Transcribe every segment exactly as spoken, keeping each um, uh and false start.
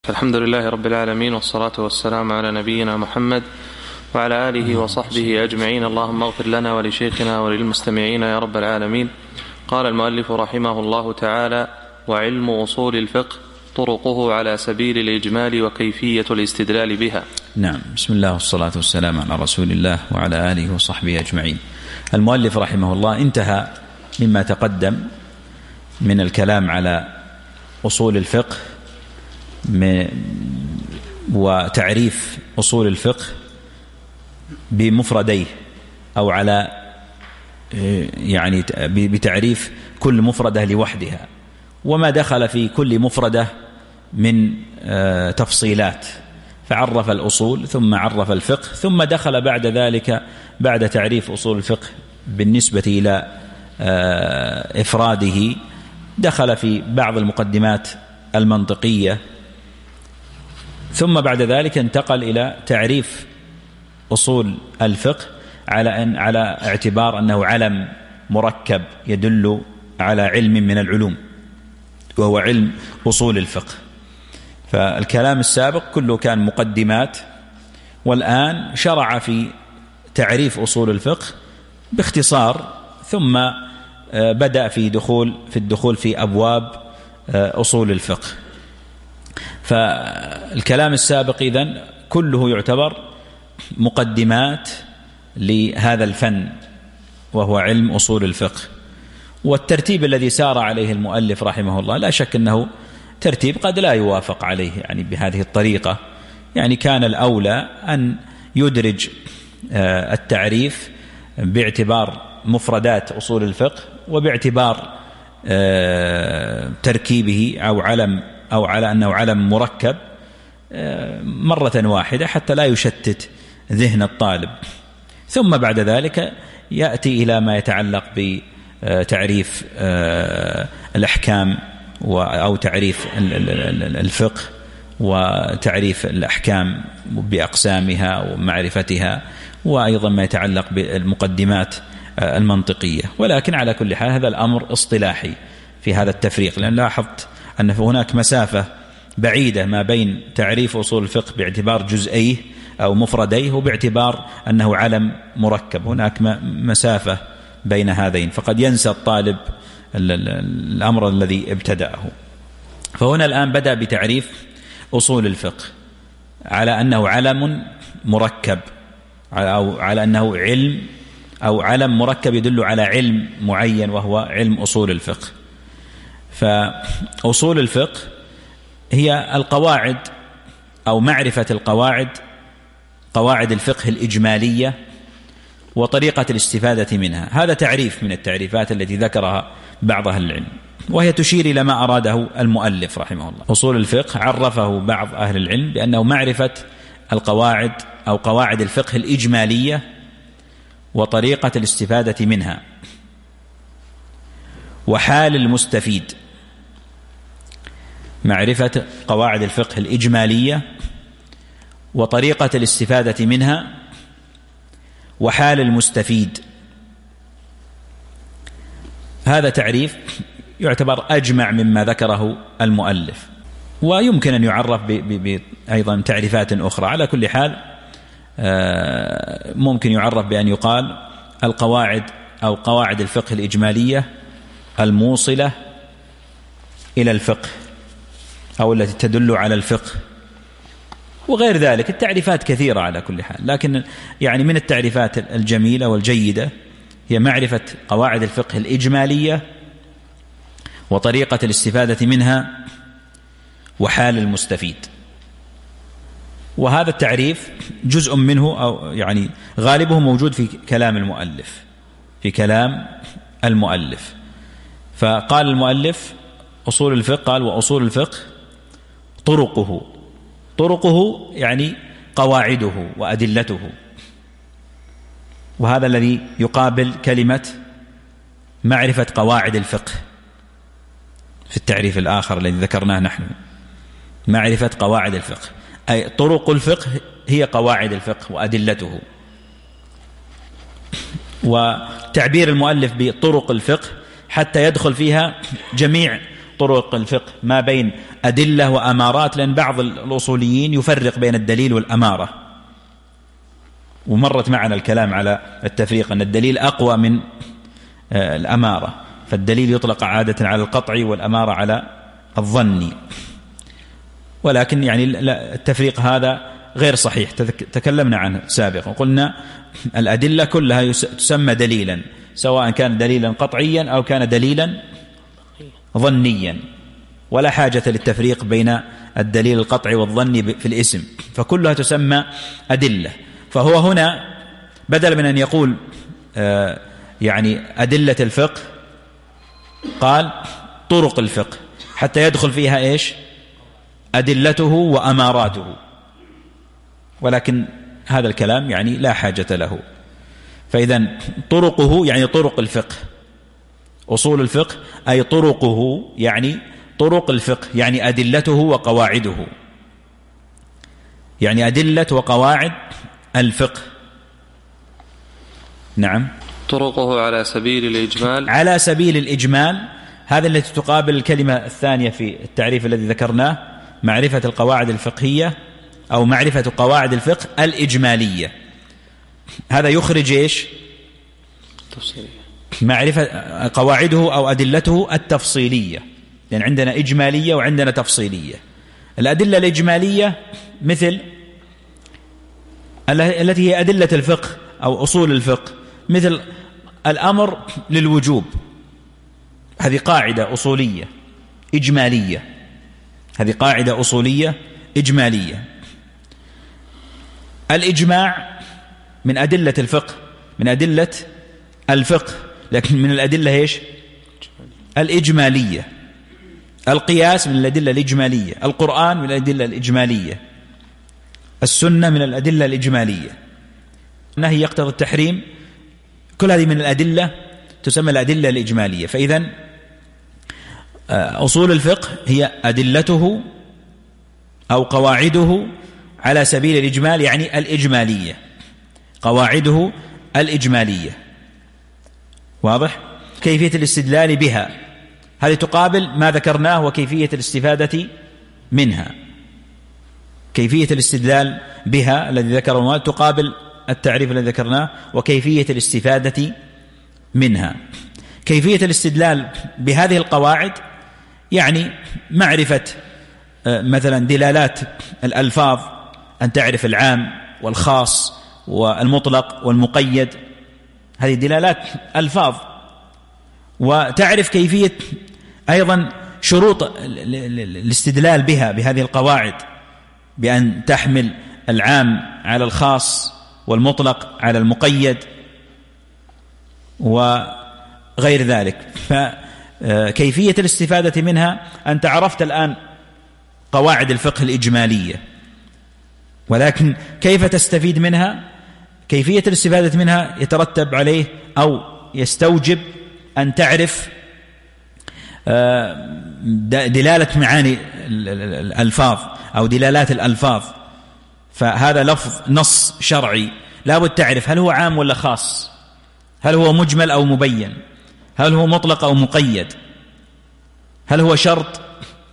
الحمد لله رب العالمين، والصلاة والسلام على نبينا محمد وعلى آله وصحبه أجمعين. اللهم اغفر لنا ولشيخنا وللمستمعين يا رب العالمين. قال المؤلف رحمه الله تعالى: وعلم أصول الفقه طرقه على سبيل الإجمال وكيفية الاستدلال بها. نعم، بسم الله والصلاة والسلام على رسول الله وعلى آله وصحبه أجمعين. المؤلف رحمه الله انتهى مما تقدم من الكلام على أصول الفقه وتعريف أصول الفقه بمفرديه، أو على يعني بتعريف كل مفردة لوحدها، وما دخل في كل مفردة من تفصيلات، فعرف الأصول ثم عرف الفقه، ثم دخل بعد ذلك بعد تعريف أصول الفقه بالنسبة إلى إفراده دخل في بعض المقدمات المنطقية، ثم بعد ذلك انتقل إلى تعريف أصول الفقه على أن على اعتبار أنه علم مركب يدل على علم من العلوم، وهو علم أصول الفقه. فالكلام السابق كله كان مقدمات، والآن شرع في تعريف أصول الفقه باختصار، ثم بدأ في دخول في الدخول في أبواب أصول الفقه. فالكلام السابق إذن كله يعتبر مقدمات لهذا الفن وهو علم أصول الفقه. والترتيب الذي سار عليه المؤلف رحمه الله لا شك أنه ترتيب قد لا يوافق عليه يعني بهذه الطريقة، يعني كان الأولى أن يدرج التعريف باعتبار مفردات أصول الفقه وباعتبار تركيبه أو علم أو على أنه علم مركب مرة واحدة حتى لا يشتت ذهن الطالب، ثم بعد ذلك يأتي إلى ما يتعلق بتعريف الأحكام أو تعريف الفقه وتعريف الأحكام بأقسامها ومعرفتها، وأيضا ما يتعلق بالمقدمات المنطقية. ولكن على كل حال هذا الأمر اصطلاحي في هذا التفريق، لأن لاحظت أن هناك مسافة بعيدة ما بين تعريف أصول الفقه باعتبار جزئيه أو مفرديه وباعتبار أنه علم مركب، هناك مسافة بين هذين، فقد ينسى الطالب الأمر الذي ابتدأه. فهنا الآن بدأ بتعريف أصول الفقه على أنه علم مركب، أو على أنه علم أو علم مركب يدل على علم معين وهو علم أصول الفقه. فأصول الفقه هي القواعد أو معرفة القواعد، قواعد الفقه الإجمالية وطريقة الاستفادة منها. هذا تعريف من التعريفات التي ذكرها بعض أهل العلم، وهي تشير إلى ما أراده المؤلف رحمه الله. أصول الفقه عرفه بعض أهل العلم بأنه معرفة القواعد أو قواعد الفقه الإجمالية وطريقة الاستفادة منها وحال المستفيد. معرفة قواعد الفقه الإجمالية وطريقة الاستفادة منها وحال المستفيد. هذا تعريف يعتبر أجمع مما ذكره المؤلف، ويمكن أن يعرف أيضا تعريفات أخرى. على كل حال ممكن يعرف بأن يقال القواعد أو قواعد الفقه الإجمالية الموصلة إلى الفقه أو التي تدل على الفقه، وغير ذلك. التعريفات كثيرة على كل حال، لكن يعني من التعريفات الجميلة والجيدة هي معرفة قواعد الفقه الإجمالية وطريقة الاستفادة منها وحال المستفيد. وهذا التعريف جزء منه أو يعني غالبه موجود في كلام المؤلف في كلام المؤلف فقال المؤلف أصول الفقه، قال: وأصول الفقه طرقه. طرقه يعني قواعده وأدلته، وهذا الذي يقابل كلمة معرفة قواعد الفقه في التعريف الآخر الذي ذكرناه نحن. معرفة قواعد الفقه أي طرق الفقه هي قواعد الفقه وأدلته. وتعبير المؤلف بطرق الفقه حتى يدخل فيها جميع طرق الفقه ما بين أدلة وأمارات، لأن بعض الأصوليين يفرق بين الدليل والأمارة، ومرت معنا الكلام على التفريق أن الدليل أقوى من الأمارة، فالدليل يطلق عادة على القطع والأمارة على الظن، ولكن يعني التفريق هذا غير صحيح، تكلمنا عنه سابقا وقلنا الأدلة كلها تسمى دليلا، سواء كان دليلا قطعيا أو كان دليلا ظنيا، ولا حاجة للتفريق بين الدليل القطعي والظني في الاسم، فكلها تسمى أدلة. فهو هنا بدل من أن يقول آه يعني أدلة الفقه قال طرق الفقه، حتى يدخل فيها إيش؟ أدلته وأماراته، ولكن هذا الكلام يعني لا حاجة له. فإذن طرقه يعني طرق الفقه، أصول الفقه أي طرقه يعني طرق الفقه، يعني أدلته وقواعده، يعني أدلة وقواعد الفقه. نعم. طرقه على سبيل الإجمال، على سبيل الإجمال، هذا التي تقابل الكلمة الثانية في التعريف الذي ذكرناه، معرفة القواعد الفقهية أو معرفة قواعد الفقه الإجمالية. هذا يخرج إيش؟ تفصيلية. معرفة قواعده أو أدلته التفصيلية، لأن عندنا إجمالية وعندنا تفصيلية. الأدلة الإجمالية مثل التي هي أدلة الفقه أو أصول الفقه، مثل الأمر للوجوب، هذه قاعدة أصولية إجمالية، هذه قاعدة أصولية إجمالية. الإجماع من أدلة الفقه، من أدلة الفقه، لكن من الأدلة إيش؟ الإجمالية. القياس من الأدلة الإجمالية، القرآن من الأدلة الإجمالية، السنة من الأدلة الإجمالية، النهي يقتضي التحريم، كل هذه من الأدلة تسمى الأدلة الإجمالية. فإذن أصول الفقه هي أدلته أو قواعده على سبيل الإجمال، يعني الإجمالية، قواعده الإجمالية. واضح؟ كيفية الاستدلال بها هذه تقابل ما ذكرناه وكيفية الاستفادة منها. كيفية الاستدلال بها الذي ذكره تقابل التعريف الذي ذكرناه وكيفية الاستفادة منها. كيفية الاستدلال بهذه القواعد يعني معرفة مثلا دلالات الألفاظ، أن تعرف العام والخاص والمطلق والمقيد، هذه دلالات ألفاظ، وتعرف كيفية أيضا شروط الاستدلال بها بهذه القواعد، بأن تحمل العام على الخاص والمطلق على المقيد وغير ذلك. فكيفية الاستفادة منها أنت عرفت الآن قواعد الفقه الإجمالية، ولكن كيف تستفيد منها؟ كيفية الاستفادة منها يترتب عليه أو يستوجب أن تعرف دلالة معاني الألفاظ أو دلالات الألفاظ. فهذا لفظ نص شرعي لابد تعرف هل هو عام ولا خاص، هل هو مجمل أو مبين، هل هو مطلق أو مقيد، هل هو شرط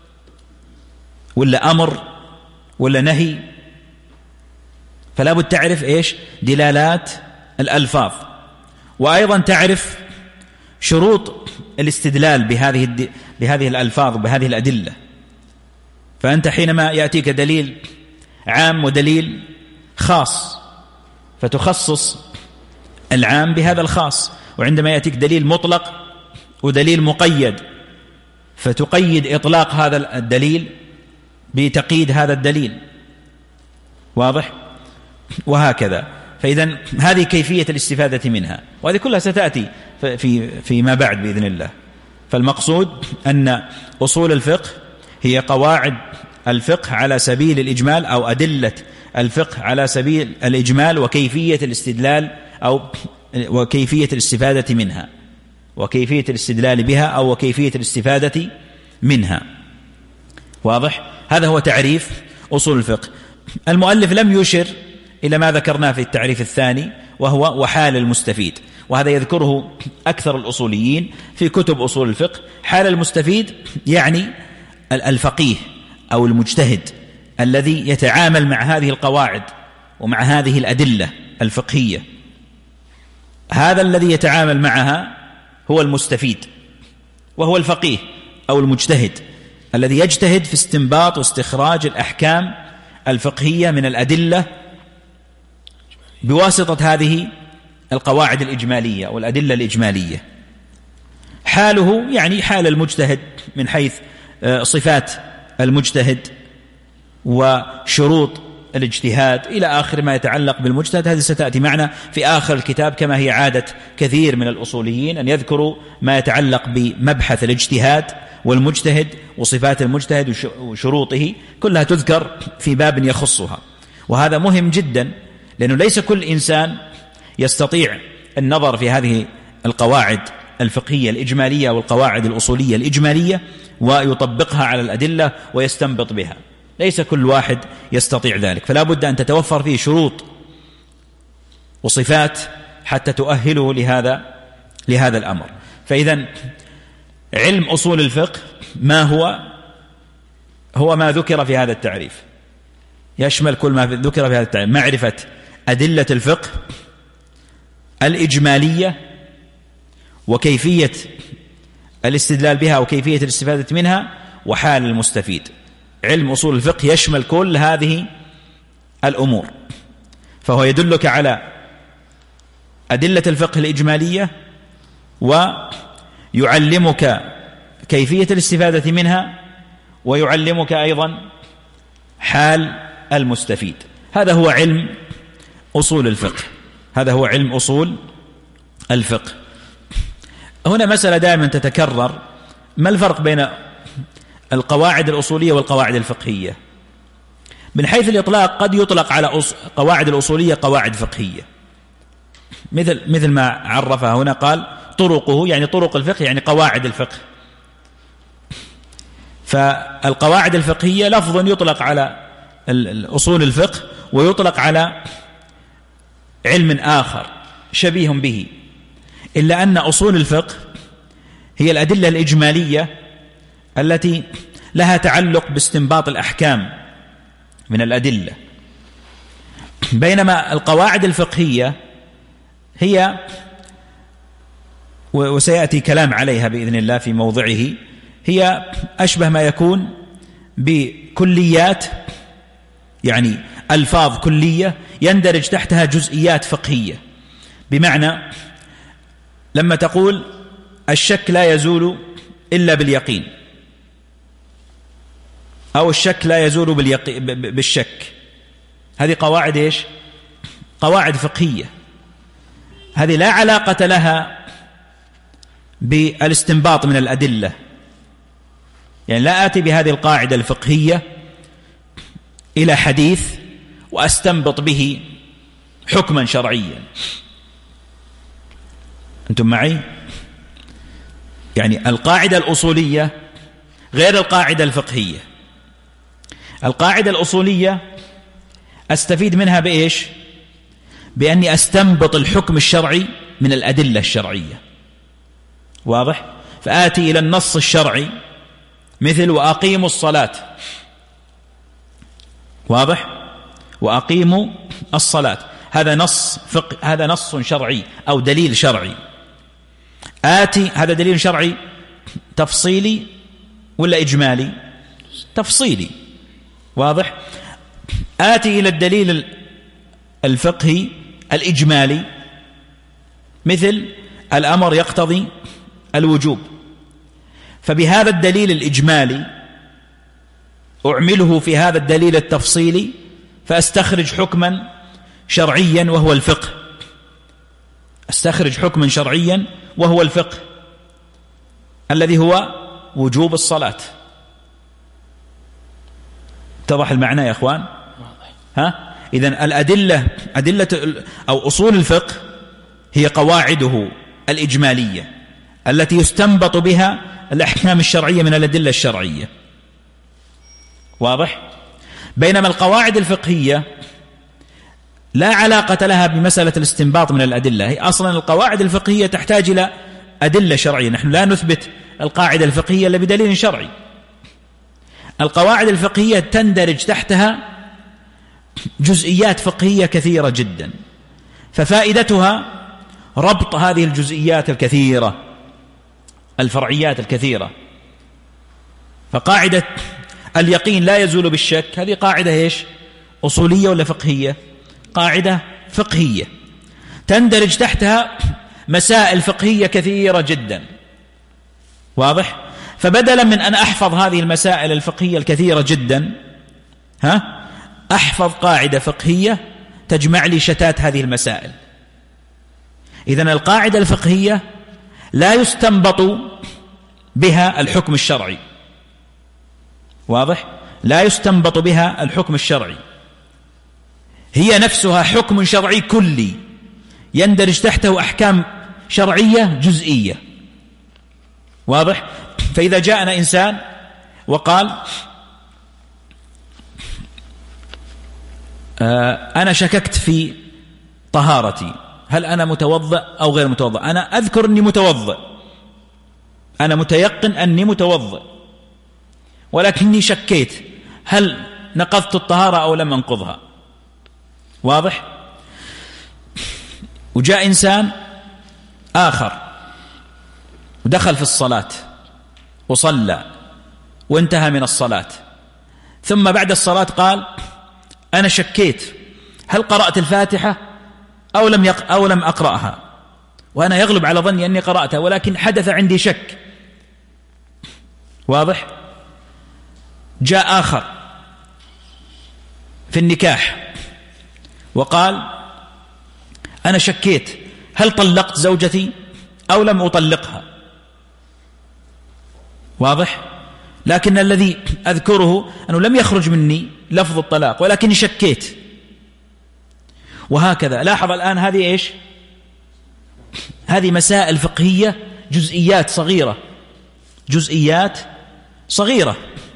ولا أمر ولا نهي. فلابد تعرف إيش؟ دلالات الألفاظ، وأيضا تعرف شروط الاستدلال بهذه بهذه الألفاظ وبهذه الأدلة. فأنت حينما يأتيك دليل عام ودليل خاص فتخصص العام بهذا الخاص، وعندما يأتيك دليل مطلق ودليل مقيد فتقيد إطلاق هذا الدليل بتقييد هذا الدليل. واضح؟ وهكذا. فإذن هذه كيفية الاستفادة منها، وهذه كلها ستأتي في فيما بعد بإذن الله. فالمقصود أن أصول الفقه هي قواعد الفقه على سبيل الإجمال أو أدلة الفقه على سبيل الإجمال، وكيفية الاستدلال أو وكيفية الاستفادة منها، وكيفية الاستدلال بها أو وكيفية الاستفادة منها. واضح؟ هذا هو تعريف أصول الفقه. المؤلف لم يشر إلى ما ذكرناه في التعريف الثاني، وهو وحال المستفيد. وهذا يذكره أكثر الأصوليين في كتب أصول الفقه. حال المستفيد يعني الفقيه أو المجتهد الذي يتعامل مع هذه القواعد ومع هذه الأدلة الفقهية، هذا الذي يتعامل معها هو المستفيد، وهو الفقيه أو المجتهد الذي يجتهد في استنباط واستخراج الأحكام الفقهية من الأدلة بواسطة هذه القواعد الإجمالية والأدلة الإجمالية. حاله يعني حال المجتهد من حيث صفات المجتهد وشروط الاجتهاد إلى آخر ما يتعلق بالمجتهد. هذه ستأتي معنا في آخر الكتاب، كما هي عادة كثير من الأصوليين أن يذكروا ما يتعلق بمبحث الاجتهاد والمجتهد وصفات المجتهد وشروطه، كلها تذكر في باب يخصها. وهذا مهم جدا، لأنه ليس كل إنسان يستطيع النظر في هذه القواعد الفقهية الإجمالية والقواعد الأصولية الإجمالية ويطبقها على الأدلة ويستنبط بها، ليس كل واحد يستطيع ذلك، فلا بد أن تتوفر فيه شروط وصفات حتى تؤهله لهذا لهذا الأمر. فإذا علم أصول الفقه ما هو؟ هو ما ذكر في هذا التعريف، يشمل كل ما ذكر في هذا التعريف: معرفة أدلة الفقه الإجمالية وكيفية الاستدلال بها وكيفية الاستفادة منها وحال المستفيد. علم أصول الفقه يشمل كل هذه الأمور، فهو يدلك على أدلة الفقه الإجمالية ويعلمك كيفية الاستفادة منها ويعلمك أيضا حال المستفيد. هذا هو علم أصول الفقه، هذا هو علم أصول الفقه. هنا مسألة دائما تتكرر: ما الفرق بين القواعد الأصولية والقواعد الفقهية؟ من حيث الإطلاق قد يطلق على قواعد الأصولية قواعد فقهية، مثل مثل ما عرفها هنا، قال طرقه يعني طرق الفقه يعني قواعد الفقه. فالقواعد الفقهية لفظ يطلق على الأصول الفقه ويطلق على علم آخر شبيه به، إلا أن أصول الفقه هي الأدلة الإجمالية التي لها تعلق باستنباط الأحكام من الأدلة، بينما القواعد الفقهية هي، وسيأتي كلام عليها بإذن الله في موضعه، هي أشبه ما يكون بكليات، يعني ألفاظ كلية يندرج تحتها جزئيات فقهية. بمعنى لما تقول الشك لا يزول إلا باليقين، أو الشك لا يزول باليقين بالشك، هذه قواعد إيش؟ قواعد فقهية، هذه لا علاقة لها بالاستنباط من الأدلة. يعني لا آتي بهذه القاعدة الفقهية إلى حديث وأستنبط به حكما شرعيا. أنتم معي؟ يعني القاعدة الأصولية غير القاعدة الفقهية. القاعدة الأصولية أستفيد منها بإيش؟ بأني أستنبط الحكم الشرعي من الأدلة الشرعية، واضح؟ فآتي إلى النص الشرعي مثل وأقيموا الصلاة، واضح؟ وأقيموا الصلاة، هذا نص فقه، هذا نص شرعي أو دليل شرعي. آتي، هذا دليل شرعي تفصيلي ولا إجمالي؟ تفصيلي، واضح؟ آتي إلى الدليل الفقهي الإجمالي مثل الأمر يقتضي الوجوب، فبهذا الدليل الإجمالي أعمله في هذا الدليل التفصيلي فأستخرج حكما شرعيا وهو الفقه، أستخرج حكما شرعيا وهو الفقه الذي هو وجوب الصلاة. اتضح المعنى يا أخوان؟ ها؟ إذن الأدلة، أدلة أو أصول الفقه هي قواعده الإجمالية التي يستنبط بها الأحكام الشرعية من الأدلة الشرعية، واضح؟ بينما القواعد الفقهية لا علاقة لها بمسألة الاستنباط من الأدلة. هي أصلا القواعد الفقهية تحتاج إلى أدلة شرعية، نحن لا نثبت القاعدة الفقهية إلا بدليل شرعي. القواعد الفقهية تندرج تحتها جزئيات فقهية كثيرة جدا، ففائدتها ربط هذه الجزئيات الكثيرة الفرعيات الكثيرة. فقاعدة اليقين لا يزول بالشك هذه قاعدة إيش؟ أصولية ولا فقهية؟ قاعدة فقهية تندرج تحتها مسائل فقهية كثيرة جدا، واضح؟ فبدلا من أن أحفظ هذه المسائل الفقهية الكثيرة جدا ها أحفظ قاعدة فقهية تجمع لي شتات هذه المسائل. إذن القاعدة الفقهية لا يستنبط بها الحكم الشرعي، واضح؟ لا يستنبط بها الحكم الشرعي، هي نفسها حكم شرعي كلي يندرج تحته أحكام شرعية جزئية، واضح؟ فإذا جاءنا إنسان وقال آه أنا شككت في طهارتي، هل أنا متوضئ أو غير متوضئ؟ أنا أذكر أني متوضئ، أنا متيقن أني متوضئ، ولكني شكيت هل نقضت الطهارة أو لم أنقضها، واضح؟ وجاء إنسان آخر ودخل في الصلاة وصلى وانتهى من الصلاة، ثم بعد الصلاة قال أنا شكيت هل قرأت الفاتحة أو لم يق... أو لم أقرأها، وأنا يغلب على ظني أني قرأتها ولكن حدث عندي شك، واضح؟ جاء آخر في النكاح وقال أنا شكيت هل طلقت زوجتي أو لم أطلقها، واضح؟ لكن الذي أذكره أنه لم يخرج مني لفظ الطلاق ولكني شكيت. وهكذا لاحظ الآن هذه إيش؟ هذه مسائل فقهية جزئيات صغيرة، جزئيات صغيرة،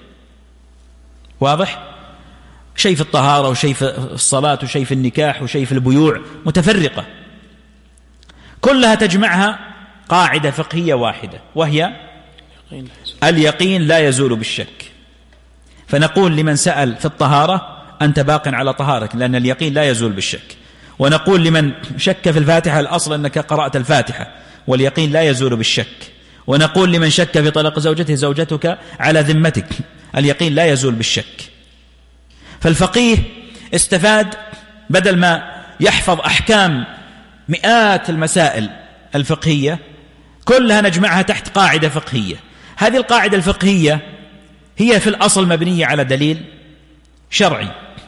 واضح؟ شيء في الطهارة وشيء في الصلاة وشيء في النكاح وشيء في البيوع متفرقة، كلها تجمعها قاعدة فقهية واحدة وهي اليقين لا يزول بالشك. فنقول لمن سأل في الطهارة أنت باق على طهارك لأن اليقين لا يزول بالشك، ونقول لمن شك في الفاتحة الأصل أنك قرأت الفاتحة واليقين لا يزول بالشك، ونقول لمن شك في طلاق زوجته زوجتك على ذمتك اليقين لا يزول بالشك. فالفقيه استفاد بدل ما يحفظ أحكام مئات المسائل الفقهية كلها نجمعها تحت قاعدة فقهية. هذه القاعدة الفقهية هي في الأصل مبنية على دليل شرعي،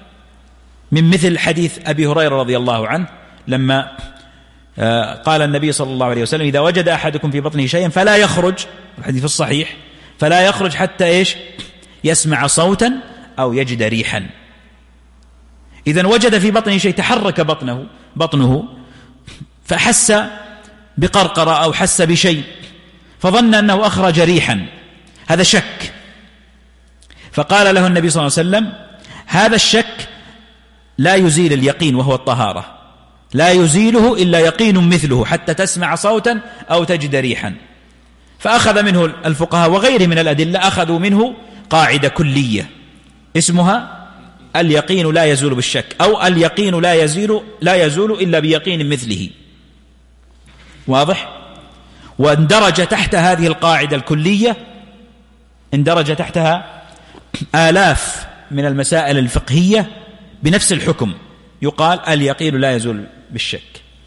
من مثل حديث أبي هريرة رضي الله عنه لما قال النبي صلى الله عليه وسلم إذا وجد أحدكم في بطنه شيئا فلا يخرج، الحديث الصحيح، فلا يخرج حتى إيش؟ يسمع صوتا أو يجد ريحا. إذن وجد في بطنه شيء، تحرك بطنه بطنه فحس بقرقرة أو حس بشيء فظن أنه أخرج ريحا، هذا شك، فقال له النبي صلى الله عليه وسلم هذا الشك لا يزيل اليقين وهو الطهارة، لا يزيله إلا يقين مثله حتى تسمع صوتا أو تجد ريحا. فأخذ منه الفقهاء وغيره من الأدلة أخذوا منه قاعدة كلية اسمها اليقين لا يزول بالشك، أو اليقين لا يزول لا يزول إلا بيقين مثله، واضح؟ واندرج تحت هذه القاعدة الكلية اندرج تحتها آلاف من المسائل الفقهية بنفس الحكم، يقال اليقين لا يزول بالشك.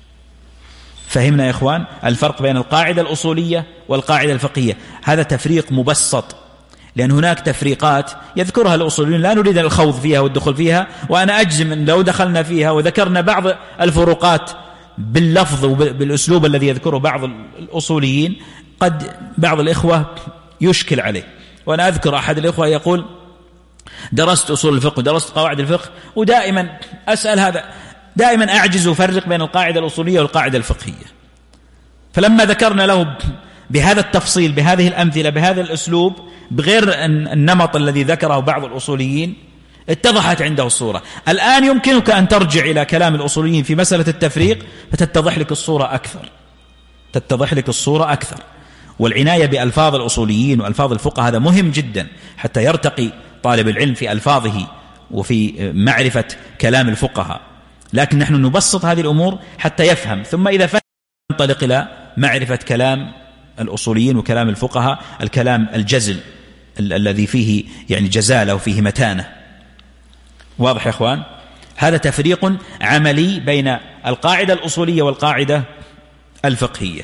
فهمنا يا إخوان الفرق بين القاعدة الأصولية والقاعدة الفقهية؟ هذا تفريق مبسط، لأن هناك تفريقات يذكرها الأصوليون لا نريد الخوض فيها والدخول فيها، وأنا أجزم أن لو دخلنا فيها وذكرنا بعض الفروقات باللفظ وبالأسلوب الذي يذكره بعض الأصوليين قد بعض الإخوة يشكل عليه. وأنا أذكر أحد الإخوة يقول درست أصول الفقه ودرست قواعد الفقه، ودائما أسأل هذا، دائما أعجز أفرق بين القاعدة الأصولية والقاعدة الفقهية. فلما ذكرنا له بهذا التفصيل بهذه الأمثلة بهذا الأسلوب بغير النمط الذي ذكره بعض الأصوليين اتضحت عنده الصورة. الآن يمكنك أن ترجع إلى كلام الأصوليين في مسألة التفريق فتتضح لك الصورة أكثر تتضح لك الصورة أكثر. والعناية بألفاظ الأصوليين وألفاظ الفقهاء هذا مهم جدا حتى يرتقي طالب العلم في ألفاظه وفي معرفة كلام الفقهاء. لكن نحن نبسط هذه الأمور حتى يفهم، ثم إذا فهم ننطلق إلى معرفة كلام الأصوليين وكلام الفقهاء، الكلام الجزل ال- الذي فيه يعني جزالة وفيه متانة. واضح يا أخوان؟ هذا تفريق عملي بين القاعدة الأصولية والقاعدة الفقهية.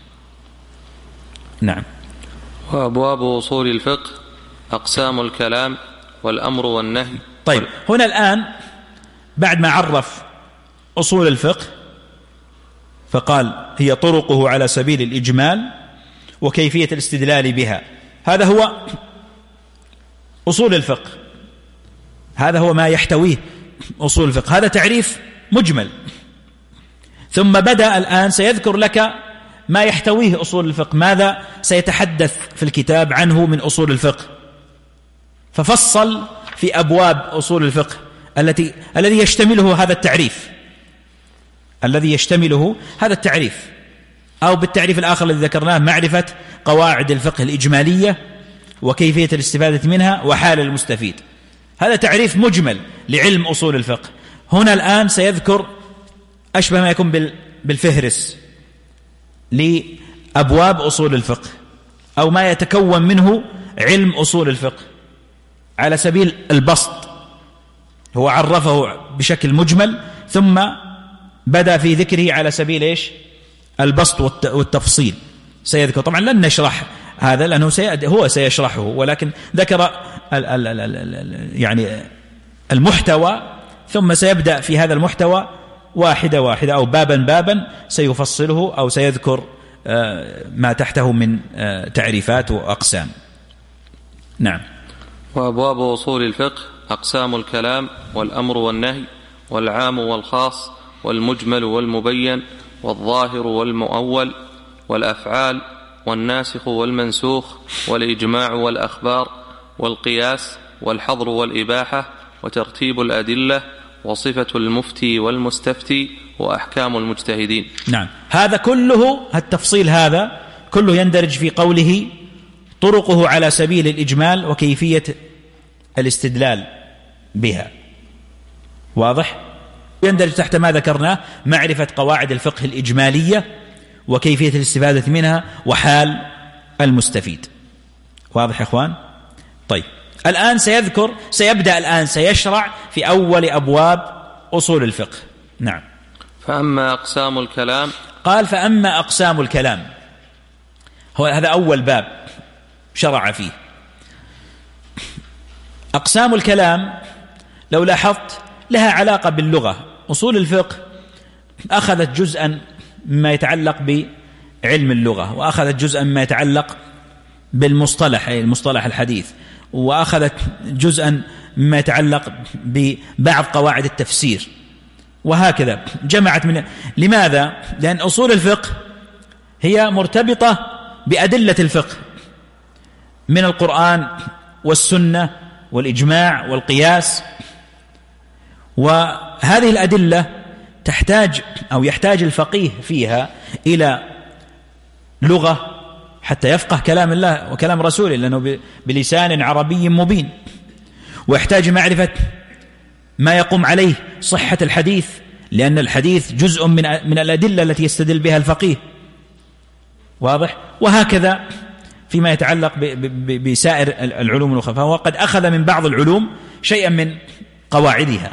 نعم. وأبواب أصول الفقه أقسام الكلام والأمر والنهي. طيب، هنا الآن بعد ما عرف أصول الفقه فقال هي طرقه على سبيل الإجمال وكيفية الاستدلال بها. هذا هو أصول الفقه، هذا هو ما يحتويه أصول الفقه، هذا تعريف مجمل. ثم بدأ الآن سيذكر لك ما يحتويه أصول الفقه، ماذا سيتحدث في الكتاب عنه من أصول الفقه. ففصل في أبواب أصول الفقه التي الذي يشتمله هذا التعريف الذي يشتمله هذا التعريف أو بالتعريف الآخر الذي ذكرناه معرفة قواعد الفقه الإجمالية وكيفية الاستفادة منها وحال المستفيد. هذا تعريف مجمل لعلم أصول الفقه. هنا الآن سيذكر أشبه ما يكون بالفهرس لأبواب أصول الفقه أو ما يتكون منه علم أصول الفقه على سبيل البسط. هو عرفه بشكل مجمل ثم بدأ في ذكره على سبيل إيش؟ البسط والتفصيل. سيذكر طبعا لن نشرح هذا لأنه هو سيشرحه، ولكن ذكر ال ال ال ال يعني المحتوى، ثم سيبدأ في هذا المحتوى واحدة واحدة أو بابا بابا سيفصله أو سيذكر ما تحته من تعريفات وأقسام. نعم. وأبواب أصول الفقه أقسام الكلام والأمر والنهي والعام والخاص والمجمل والمبين والظاهر والمؤول والأفعال والناسخ والمنسوخ والإجماع والأخبار والقياس والحظر والإباحة وترتيب الأدلة وصفة المفتي والمستفتي وأحكام المجتهدين. نعم، هذا كله التفصيل هذا كله يندرج في قوله طرقه على سبيل الإجمال وكيفية الاستدلال بها. واضح؟ يندرج تحت ما ذكرناه معرفة قواعد الفقه الإجمالية وكيفية الاستفادة منها وحال المستفيد. واضح يا أخوان؟ طيب، الآن سيذكر سيبدأ الآن سيشرع في أول أبواب أصول الفقه. نعم. فأما أقسام الكلام، قال فأما أقسام الكلام، هو هذا أول باب شرع فيه. أقسام الكلام لو لاحظت لها علاقة باللغة. أصول الفقه أخذت جزءا مما يتعلق بعلم اللغة، وأخذت جزءا مما يتعلق بالمصطلح أي المصطلح الحديث، وأخذت جزءا مما يتعلق ببعض قواعد التفسير، وهكذا جمعت من. لماذا؟ لأن أصول الفقه هي مرتبطة بأدلة الفقه من القرآن والسنة والإجماع والقياس، وهذه الأدلة تحتاج أو يحتاج الفقيه فيها إلى لغة حتى يفقه كلام الله وكلام رسوله، لأنه بلسان عربي مبين، ويحتاج معرفة ما يقوم عليه صحة الحديث، لأن الحديث جزء من من الأدلة التي يستدل بها الفقيه. واضح؟ وهكذا فيما يتعلق بسائر العلوم الأخرى، فهو قد أخذ من بعض العلوم شيئا من قواعدها.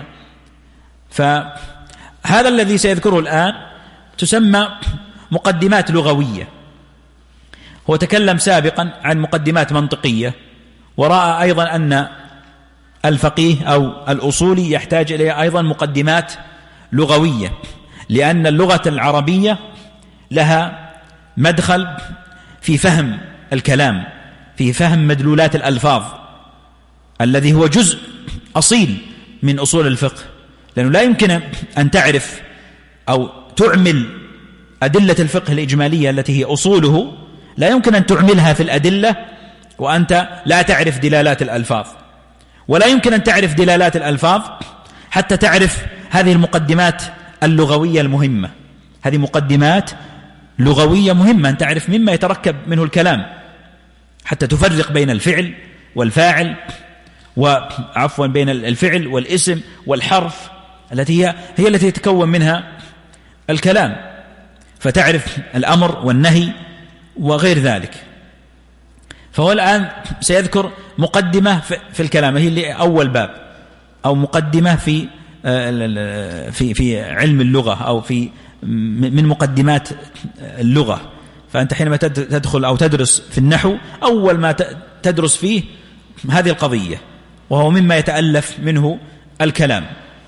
فهذا الذي سيذكره الآن تسمى مقدمات لغوية. هو تكلم سابقا عن مقدمات منطقية، ورأى أيضا أن الفقيه أو الأصولي يحتاج إلى أيضا مقدمات لغوية، لأن اللغة العربية لها مدخل في فهم الكلام، في فهم مدلولات الألفاظ، الذي هو جزء أصيل من أصول الفقه، لأنه لا يمكن أن تعرف أو تعمل أدلة الفقه الإجمالية التي هي أصوله، لا يمكن أن تعملها في الأدلة وأنت لا تعرف دلالات الألفاظ. ولا يمكن أن تعرف دلالات الألفاظ حتى تعرف هذه المقدمات اللغوية المهمة. هذه مقدمات لغوية مهمة أن تعرف مما يتركب منه الكلام حتى تفرق بين الفعل والفاعل، وعفوا بين الفعل والاسم والحرف التي هي, هي التي يتكون منها الكلام، فتعرف الأمر والنهي وغير ذلك. فهو الآن سيذكر مقدمة في الكلام، هي اللي أول باب، أو مقدمة في في في علم اللغة، أو في من مقدمات اللغة. فأنت حينما تدخل أو تدرس في النحو أول ما تدرس فيه هذه القضية، وهو مما يتألف منه الكلام.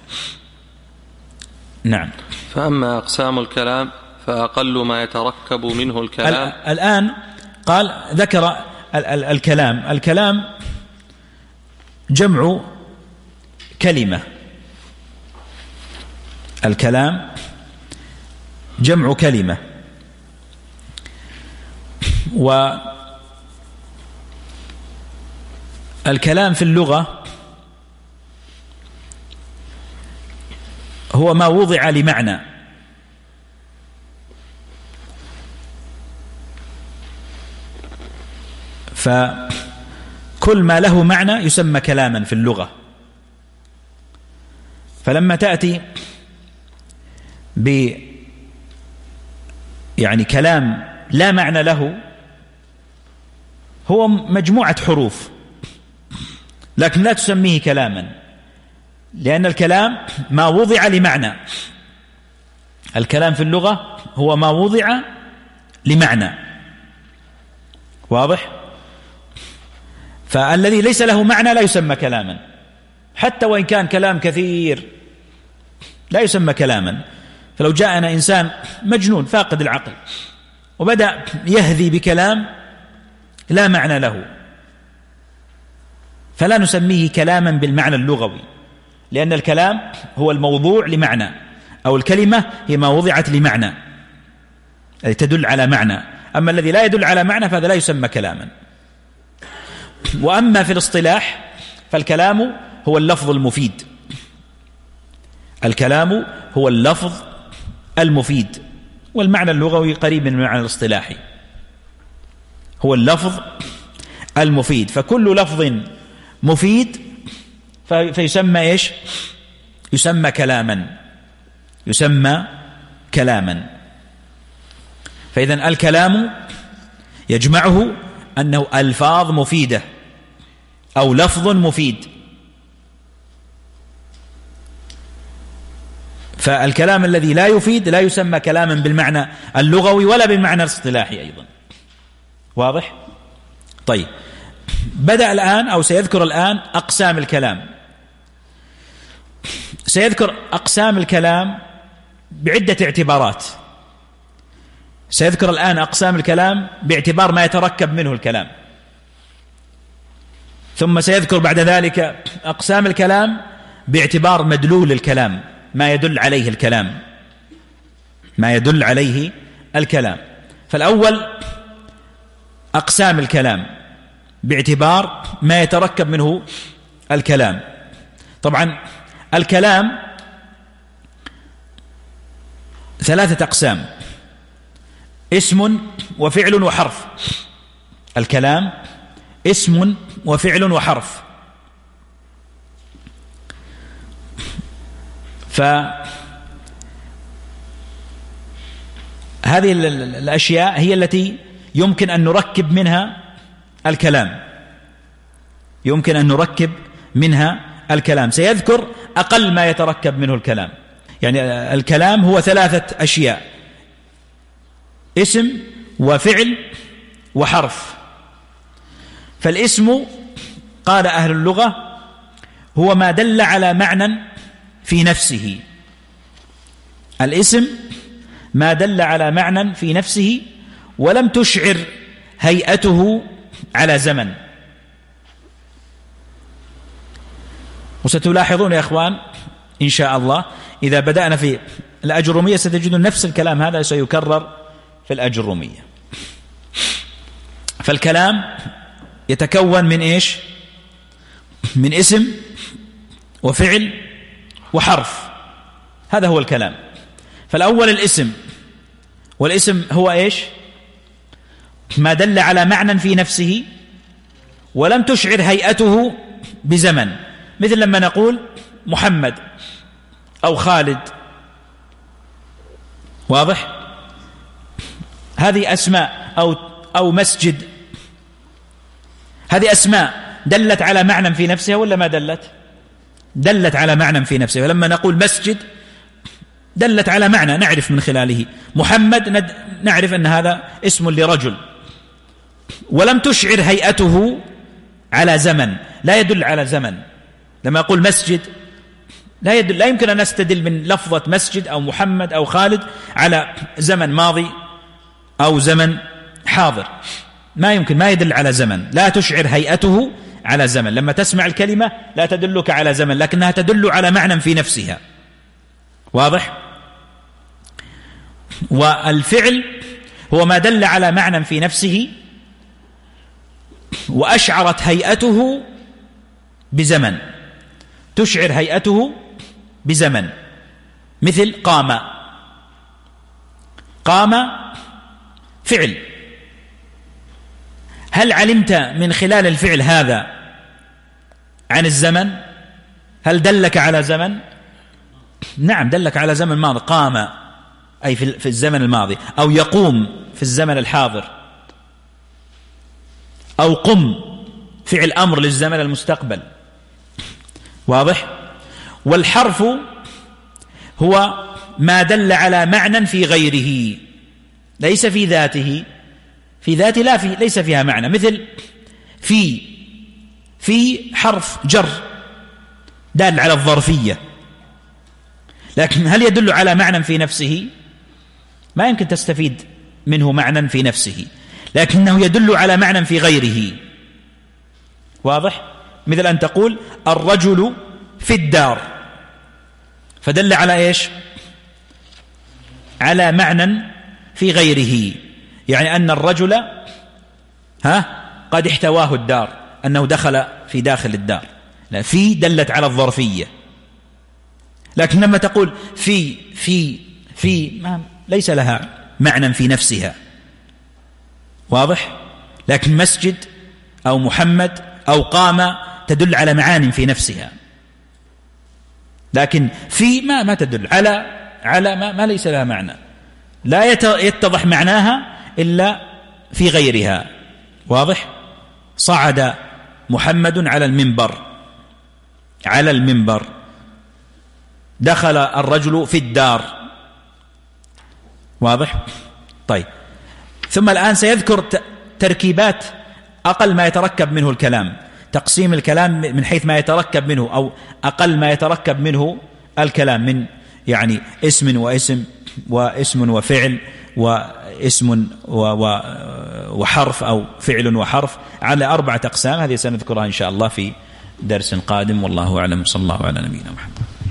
نعم. فأما أقسام الكلام فأقل ما يتركب منه الكلام. الآن قال ذكر الكلام. الكلام جمع كلمة. الكلام جمع كلمة، والكلام في اللغة هو ما وضع لمعنى، فكل ما له معنى يسمى كلاما في اللغة. فلما تأتي ب يعني كلام لا معنى له، هو مجموعة حروف لكن لا تسميه كلاما، لأن الكلام ما وضع لمعنى. الكلام في اللغة هو ما وضع لمعنى، واضح؟ فالذي ليس له معنى لا يسمى كلاما، حتى وإن كان كلام كثير لا يسمى كلاما. فلو جاءنا إنسان مجنون فاقد العقل وبدأ يهذي بكلام لا معنى له، فلا نسميه كلاما بالمعنى اللغوي، لأن الكلام هو الموضوع لمعنى، أو الكلمة هي ما وضعت لمعنى التي تدل على معنى. أما الذي لا يدل على معنى فهذا لا يسمى كلاما. وأما في الاصطلاح فالكلام هو اللفظ المفيد. الكلام هو اللفظ المفيد، والمعنى اللغوي قريب من المعنى الاصطلاحي، هو اللفظ المفيد. فكل لفظ مفيد فيسمى إيش؟ يسمى كلاما، يسمى كلاما. فإذن الكلام يجمعه أنه ألفاظ مفيدة أو لفظ مفيد. فالكلام الذي لا يفيد لا يسمى كلاما بالمعنى اللغوي ولا بالمعنى الاصطلاحي أيضا، واضح؟ طيب، بدأ الآن أو سيذكر الآن أقسام الكلام. سيذكر أقسام الكلام بعدة اعتبارات. سيذكر الآن أقسام الكلام باعتبار ما يتركب منه الكلام، ثم سيذكر بعد ذلك أقسام الكلام باعتبار مدلول الكلام، ما يدل عليه الكلام، ما يدل عليه الكلام. فالأول أقسام الكلام باعتبار ما يتركب منه الكلام. طبعا الكلام ثلاثة أقسام: اسم وفعل وحرف. الكلام اسم وفعل وحرف. فهذه الأشياء هي التي يمكن أن نركب منها الكلام، يمكن أن نركب منها الكلام. سيذكر أقل ما يتركب منه الكلام. يعني الكلام هو ثلاثة أشياء: اسم وفعل وحرف. فالاسم قال أهل اللغة هو ما دل على معنى في نفسه. الاسم ما دل على معنى في نفسه ولم تشعر هيئته على زمن. وستلاحظون يا إخوان إن شاء الله إذا بدأنا في الأجرمية ستجدون نفس الكلام هذا سيكرر في الأجرمية. فالكلام يتكون من إيش؟ من اسم وفعل وحرف، هذا هو الكلام. فالأول الاسم، والاسم هو إيش؟ ما دل على معنى في نفسه ولم تشعر هيئته بزمن، مثل لما نقول محمد أو خالد، واضح؟ هذه أسماء، أو أو مسجد، هذه أسماء دلت على معنى في نفسها ولا ما دلت؟ دلت على معنى في نفسها. ولما نقول مسجد دلت على معنى نعرف من خلاله. محمد نعرف أن هذا اسم لرجل، ولم تشعر هيئته على زمن، لا يدل على زمن. لما أقول مسجد لا يدل، لا يمكن أن نستدل من لفظة مسجد أو محمد أو خالد على زمن ماضي أو زمن حاضر، ما يمكن، ما يدل على زمن، لا تشعر هيئته على زمن. لما تسمع الكلمة لا تدلك على زمن، لكنها تدل على معنى في نفسها، واضح؟ والفعل هو ما دل على معنى في نفسه وأشعرت هيئته بزمن، تشعر هيئته بزمن، مثل قام. قام فعل، هل علمت من خلال الفعل هذا عن الزمن؟ هل دلك على زمن؟ نعم دلك على زمن ماضي، قام أي في الزمن الماضي، أو يقوم في الزمن الحاضر، أو قم فعل أمر للزمن المستقبل، واضح؟ والحرف هو ما دل على معنى في غيره، ليس في ذاته، في ذاته لا، في ليس فيها معنى، مثل في في حرف جر دال على الظرفية، لكن هل يدل على معنى في نفسه؟ ما يمكن تستفيد منه معنى في نفسه، لكنه يدل على معنى في غيره، واضح؟ مثل أن تقول الرجل في الدار، فدل على إيش؟ على معنى في غيره، يعني أن الرجل ها قد احتواه الدار، أنه دخل في داخل الدار، لا، في دلت على الظرفية. لكن لما تقول في في في ما ليس لها معنى في نفسها، واضح؟ لكن مسجد أو محمد أو قام تدل على معان في نفسها، لكن في ما ما تدل على على ما, ما ليس لها معنى، لا يتضح معناها إلا في غيرها، واضح؟ صعد محمد على المنبر، على المنبر، دخل الرجل في الدار، واضح؟ طيب، ثم الآن سيذكر تركيبات أقل ما يتركب منه الكلام، تقسيم الكلام من حيث ما يتركب منه، أو أقل ما يتركب منه الكلام، من يعني اسم واسم واسم وفعل واسم وحرف أو فعل وحرف، على أربعة أقسام. هذه سنذكرها إن شاء الله في درس قادم، والله أعلم، صلى الله على نبينا محمد.